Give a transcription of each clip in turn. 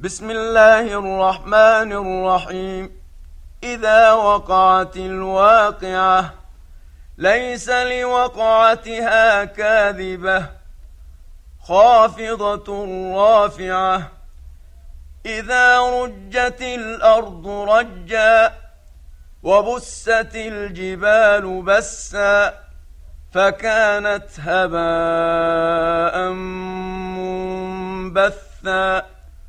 بسم الله الرحمن الرحيم. إذا وقعت الواقعة ليس لوقعتها كاذبة خافضة رافعة. إذا رجت الأرض رجا وبست الجبال بسا فكانت هباء منبثا.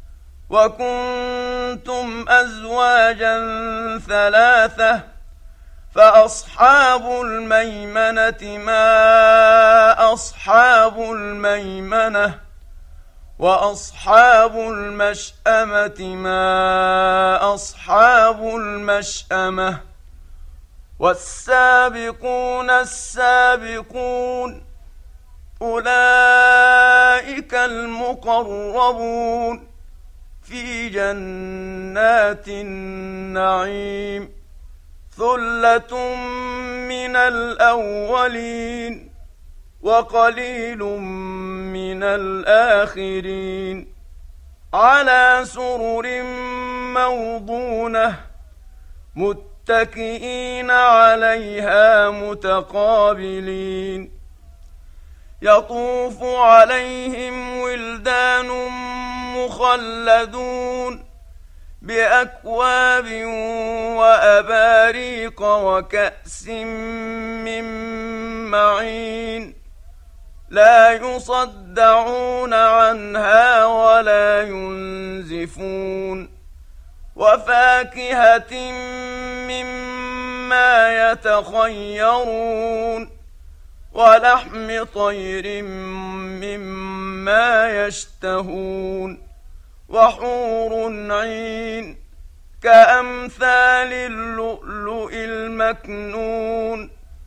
وكنتم أزواجا ثلاثة فأصحاب الميمنة ما أصحاب الميمنة وأصحاب المشأمة ما أصحاب المشأمة. والسابقون السابقون أولئك المقربون في جنات النعيم. ثلة من الأولين وقليل من الآخرين. على سرر موضونة متكئين عليها متقابلين. يطوف عليهم ولدان مخلدون بأكواب وأباريق وكأس من معين. لا يصدعون عنها ولا ينزفون. وفاكهة مما يتخيرون ولحم طير مما يشتهون. وحور عين كأمثال اللؤلؤ المكنون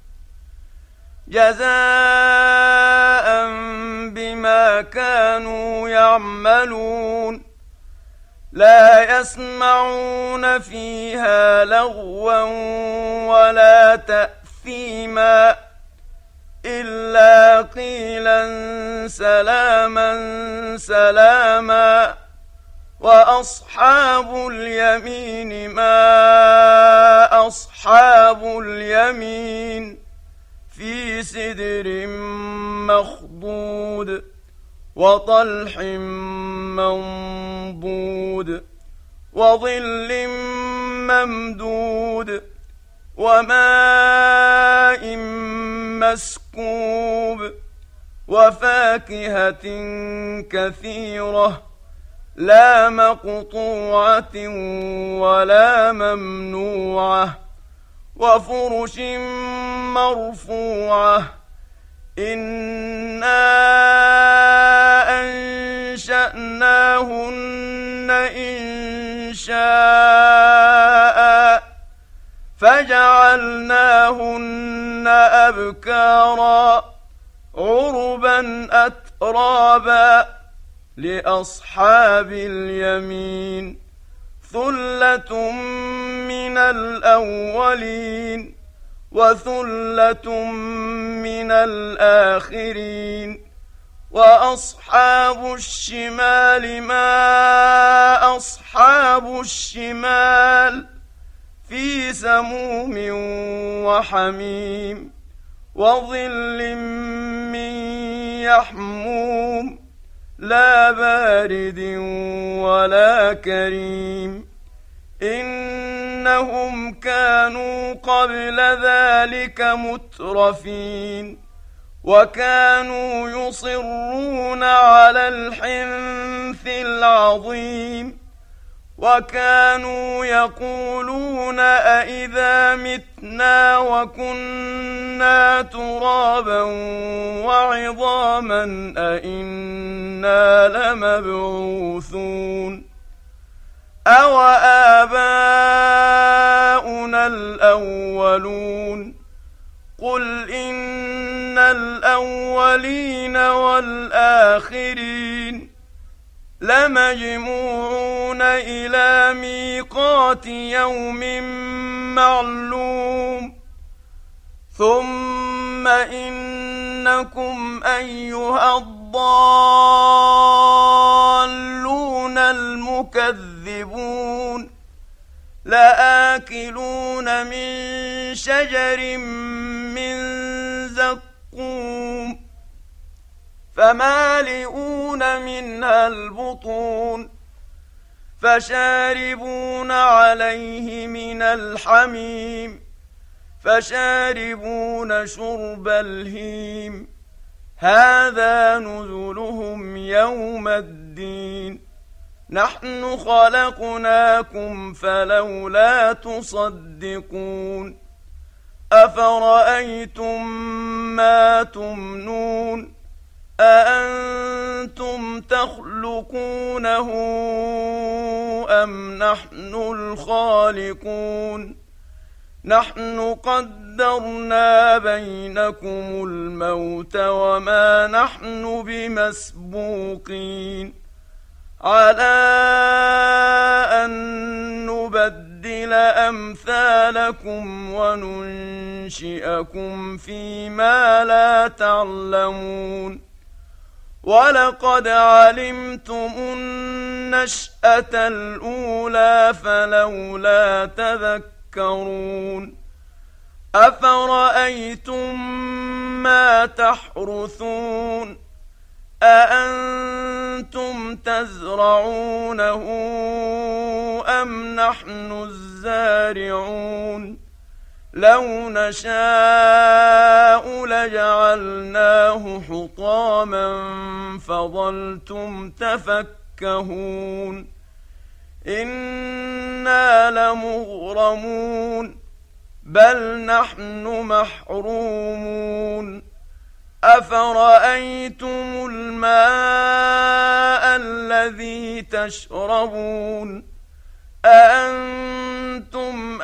جزاء بما كانوا يعملون. لا يسمعون فيها لغوا ولا تأثيما إلا قيلا سلاما سلاما. وأصحاب اليمين ما أصحاب اليمين في سدر مخضود وطلح منضود وظل ممدود وماء مسكوب وفاكهة كثيرة لا مقطوعة ولا ممنوعة وفرش مرفوعة. إنا أنشأناهن إنشاء فجعلناهن أبكارا عربا أترابا لأصحاب اليمين. ثلة من الأولين وثلة من الآخرين. وأصحاب الشمال ما أصحاب الشمال في سموم وحميم وظل من يحموم لا بارد ولا كريم. إنهم كانوا قبل ذلك مترفين وكانوا يصرون على الحنث العظيم. وكانوا يقولون أئذا متنا وكنا ترابا وعظاما أئنا لمبعوثون أو آباؤنا الأولون. قل إن الأولين والآخرين لمجموعون إلى ميقات يوم معلوم. ثم إنكم أيها الضالون المكذبون لآكلون من شجر من زقوم فمالئون منها البطون فشاربون عليه من الحميم فشاربون شرب الهيم هذا نزلهم يوم الدين نحن خلقناكم فلولا تصدقون أفرأيتم ما تمنون أأنتم تخلقونه أم نحن الخالقون نحن قدرنا بينكم الموت وما نحن بمسبوقين على أن نبدل أمثالكم وننشئكم فيما لا تعلمون ولقد علمتم النشأة الأولى فلولا تذكرون أفرأيتم ما تحرثون أأنتم تزرعونه أم نحن الزارعون لو نشاء لجعلناه حطاما فظلتم تفكهون إنا لمغرمون بل نحن محرومون أفرأيتم الماء الذي تشربون أأنتم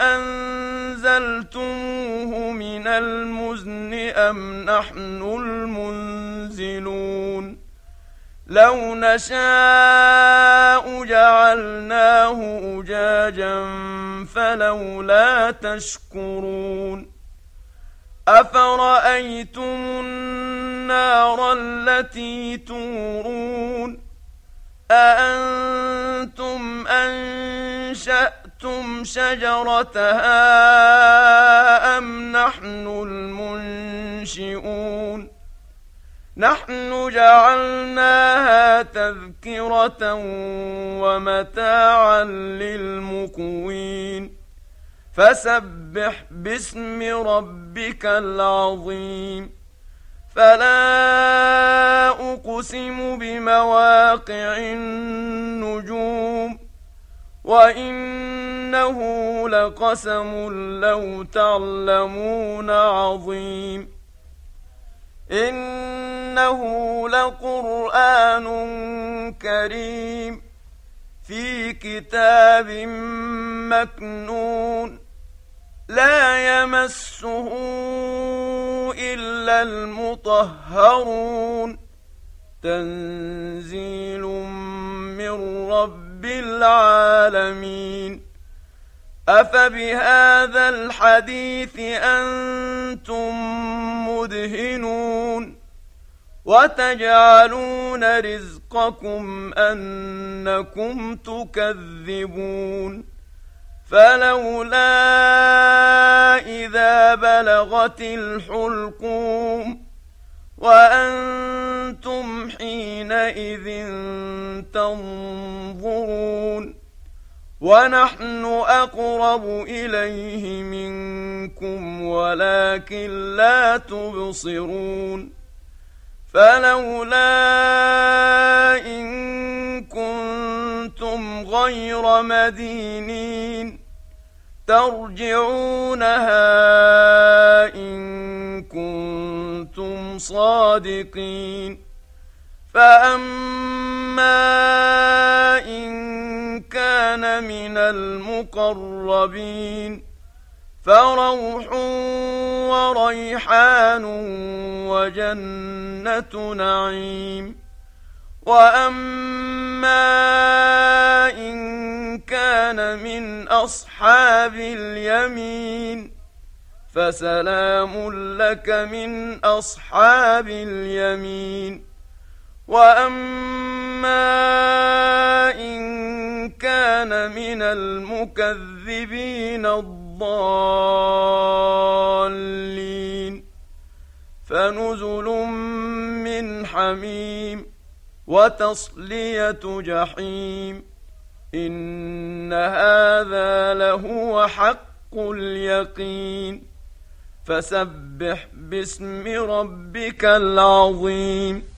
أنزلتموه من المزن أم نحن المنزلون لو نشاء جعلناه أجاجا فلولا تشكرون أفرأيتم النار التي تورون أأنتم أنشأتم شجرتها أم نحن المنشئون نحن جعلناها تذكرة ومتاعا للمقوين فسبح باسم ربك العظيم فلا أقسم بمواقع النجوم وإنه لقسم لو تعلمون عظيم إنه لقرآن كريم في كتاب مكنون لا يمسه إلا المطهرون تنزيل من رب العالمين أفبهذا الحديث أنتم مدهنون وتجعلون رزقكم أنكم تكذبون فلولا إذا بلغت الحلقوم وأنتم حينئذ تنظرون ونحن أقرب إليه منكم ولكن لا تبصرون فلولا إن كنتم غير مدينين ترجعونها إن كنتم صادقين فأما إن كان من المقربين فروح وريحان وجنة نعيم وأما إن كان من أصحاب اليمين فسلام لك من أصحاب اليمين وأما إن كان من المكذبين الضالين فنزل من حميم وتصلية جحيم إن هذا لهو حق اليقين فسبح باسم ربك العظيم